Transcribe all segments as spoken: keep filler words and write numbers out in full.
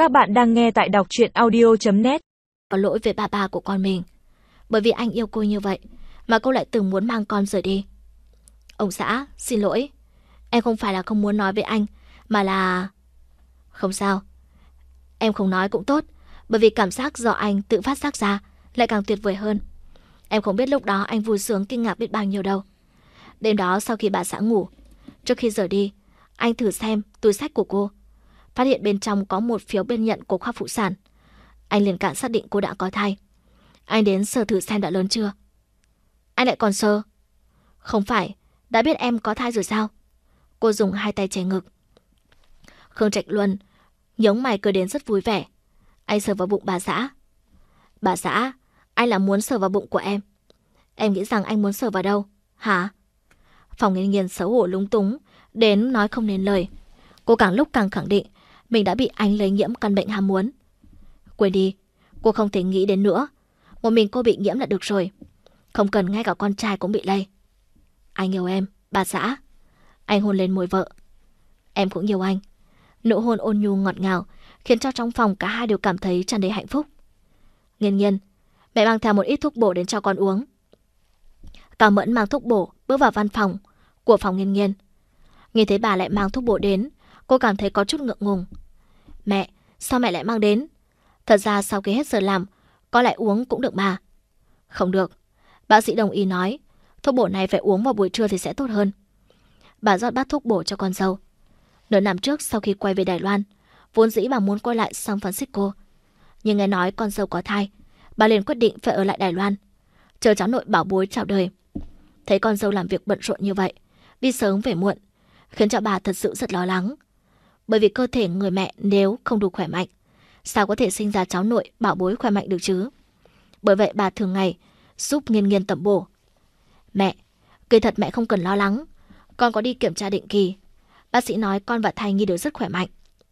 Các bạn đang nghe tại đọc truyện audio chấm net. Có lỗi với bà bà của con mình. Bởi vì anh yêu cô như vậy mà cô lại từng muốn mang con rời đi. Ông xã, xin lỗi. Em không phải là không muốn nói với anh, mà là... Không sao. Em không nói cũng tốt, bởi vì cảm giác do anh tự phát giác ra lại càng tuyệt vời hơn. Em không biết lúc đó anh vui sướng kinh ngạc biết bao nhiêu đâu. Đêm đó sau khi bà xã ngủ, trước khi rời đi, anh thử xem túi xách của cô, phát hiện bên trong có một phiếu biên nhận của khoa phụ sản. Anh liền cạn xác định cô đã có thai. Anh đến sờ thử xem đã lớn chưa. Anh lại còn sờ? Không phải, đã biết em có thai rồi sao? Cô dùng hai tay che ngực. Khương Trạch Luân nhướng mày cười đến rất vui vẻ. Anh sờ vào bụng bà xã. Bà xã, anh là muốn sờ vào bụng của em. Em nghĩ rằng anh muốn sờ vào đâu, hả? Phòng Nghiên Nghiên xấu hổ lúng túng đến nói không nên lời. Cô càng lúc càng khẳng định mình đã bị anh lây nhiễm căn bệnh ham muốn. Quên đi, cô không thể nghĩ đến nữa. Một mình cô bị nhiễm là được rồi, không cần ngay cả con trai cũng bị lây. Anh yêu em, bà xã. Anh hôn lên môi vợ. Em cũng yêu anh. Nụ hôn ôn nhu ngọt ngào khiến cho trong phòng cả hai đều cảm thấy tràn đầy hạnh phúc. Nghiên Nghiên, mẹ mang theo một ít thuốc bổ đến cho con uống. Cao Mẫn mang thuốc bổ bước vào văn phòng của phòng Nghiên Nghiên. Nhìn thấy bà lại mang thuốc bổ đến, cô cảm thấy có chút ngượng ngùng. Mẹ, sao mẹ lại mang đến? Thật ra sau khi hết giờ làm, có lại uống cũng được mà. Không được, bác sĩ đồng ý nói thuốc bổ này phải uống vào buổi trưa thì sẽ tốt hơn. Bà rót bát thuốc bổ cho con dâu. Nửa năm trước sau khi quay về Đài Loan, vốn dĩ bà muốn quay lại San Francisco, nhưng nghe nói con dâu có thai, bà liền quyết định phải ở lại Đài Loan, chờ cháu nội bảo bối chào đời. Thấy con dâu làm việc bận rộn như vậy, đi sớm về muộn, khiến cho bà thật sự rất lo lắng. Bởi vì cơ thể người mẹ nếu không đủ khỏe mạnh, sao có thể sinh ra cháu nội bảo bối khỏe mạnh được chứ? Bởi vậy bà thường ngày giúp Nghiên Nghiên tẩm bổ. Mẹ, kỳ thật mẹ không cần lo lắng, con có đi kiểm tra định kỳ. Bác sĩ nói con và thai nhi đều rất khỏe mạnh.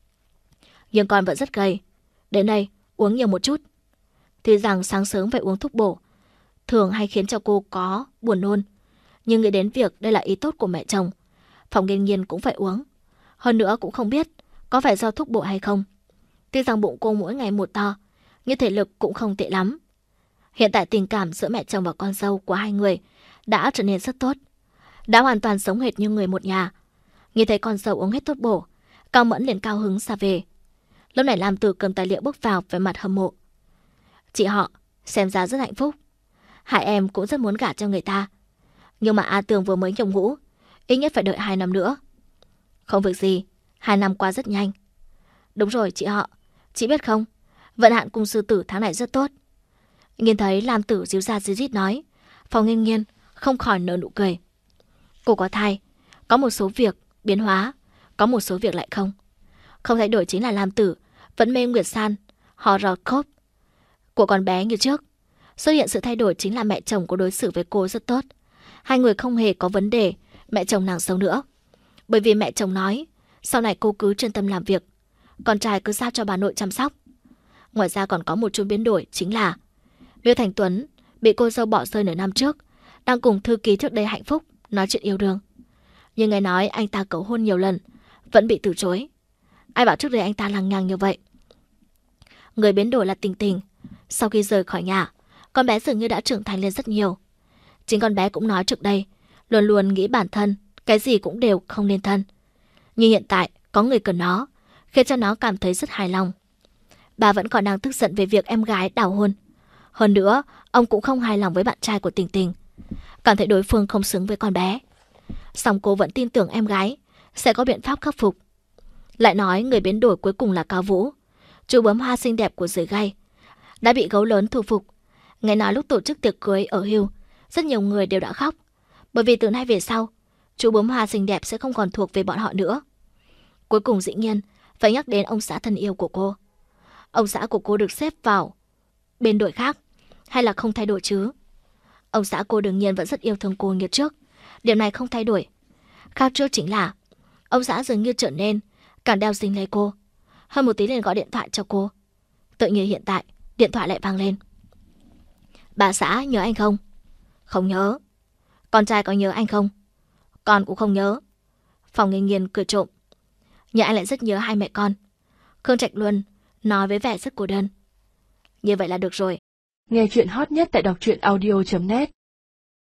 Nhưng con vẫn rất gầy. Đến đây, uống nhiều một chút. Tuy rằng sáng sớm phải uống thuốc bổ thường hay khiến cho cô có buồn nôn, nhưng nghĩ đến việc đây là ý tốt của mẹ chồng, Phòng Nghiên Nghiên cũng phải uống. Hơn nữa cũng không biết có phải do thuốc bổ hay không. Tuy rằng bụng cô mỗi ngày một to, nhưng thể lực cũng không tệ lắm. Hiện tại tình cảm giữa mẹ chồng và con dâu của hai người đã trở nên rất tốt, đã hoàn toàn sống hệt như người một nhà. Nhìn thấy con dâu uống hết thuốc bổ, Cao Mẫn liền cao hứng xa về. Lúc này Lam Tử cầm tài liệu bước vào với mặt hâm mộ. Chị họ xem ra rất hạnh phúc. Hai em cũng rất muốn gả cho người ta, nhưng mà A Tường vừa mới nhập ngũ, ít nhất phải đợi hai năm nữa. Không việc gì, hai năm qua rất nhanh. Đúng rồi chị họ, chị biết không, vận hạn cung sư tử tháng này rất tốt. Nhìn thấy Lam Tử díu ra díu dít nói, Phòng Nghiên Nghiên không khỏi nở nụ cười. Cô có thai, có một số việc biến hóa, có một số việc lại không. Không thay đổi chính là Lam Tử vẫn mê Nguyệt San, horoscope của con bé như trước. Xuất hiện sự thay đổi chính là mẹ chồng có đối xử với cô rất tốt. Hai người không hề có vấn đề mẹ chồng nàng xấu nữa. Bởi vì mẹ chồng nói sau này cô cứ chuyên tâm làm việc, con trai cứ giao cho bà nội chăm sóc. Ngoài ra còn có một chút biến đổi chính là Miêu Thành Tuấn bị cô dâu bỏ rơi nửa năm trước, đang cùng thư ký trước đây hạnh phúc nói chuyện yêu đương. Nhưng nghe nói anh ta cầu hôn nhiều lần vẫn bị từ chối. Ai bảo trước đây anh ta lằng nhằng như vậy. Người biến đổi là Tình Tình. Sau khi rời khỏi nhà, con bé dường như đã trưởng thành lên rất nhiều. Chính con bé cũng nói trước đây luôn luôn nghĩ bản thân cái gì cũng đều không nên thân, nhưng hiện tại có người cần nó, khiến cho nó cảm thấy rất hài lòng. Bà vẫn còn đang tức giận về việc em gái đảo hôn. Hơn nữa, ông cũng không hài lòng với bạn trai của Tình Tình, cảm thấy đối phương không xứng với con bé. Song cô vẫn tin tưởng em gái sẽ có biện pháp khắc phục. Lại nói người biến đổi cuối cùng là Cao Vũ, chú bướm hoa xinh đẹp của dưới gai, đã bị gấu lớn thu phục. Nghe nói lúc tổ chức tiệc cưới ở Hưu, rất nhiều người đều đã khóc, bởi vì từ nay về sau chú bướm hoa xinh đẹp sẽ không còn thuộc về bọn họ nữa. Cuối cùng dĩ nhiên phải nhắc đến ông xã thân yêu của cô. Ông xã của cô được xếp vào bên đội khác, hay là không thay đổi chứ? Ông xã cô đương nhiên vẫn rất yêu thương cô như trước, điểm này không thay đổi. Khác trước chính là ông xã dường như trở nên càng đeo dính lấy cô, hơn một tí liền gọi điện thoại cho cô. Tự nhiên hiện tại điện thoại lại vang lên. Bà xã nhớ anh không? Không nhớ. Con trai có nhớ anh không? Con cũng không nhớ. Phòng Nghiên Nghiên cười trộm. Nhưng anh lại rất nhớ hai mẹ con. Khương Trạch Luân nói với vẻ rất cô đơn. Như vậy là được rồi. Nghe chuyện hot nhất tại đọc truyện audio chấm net.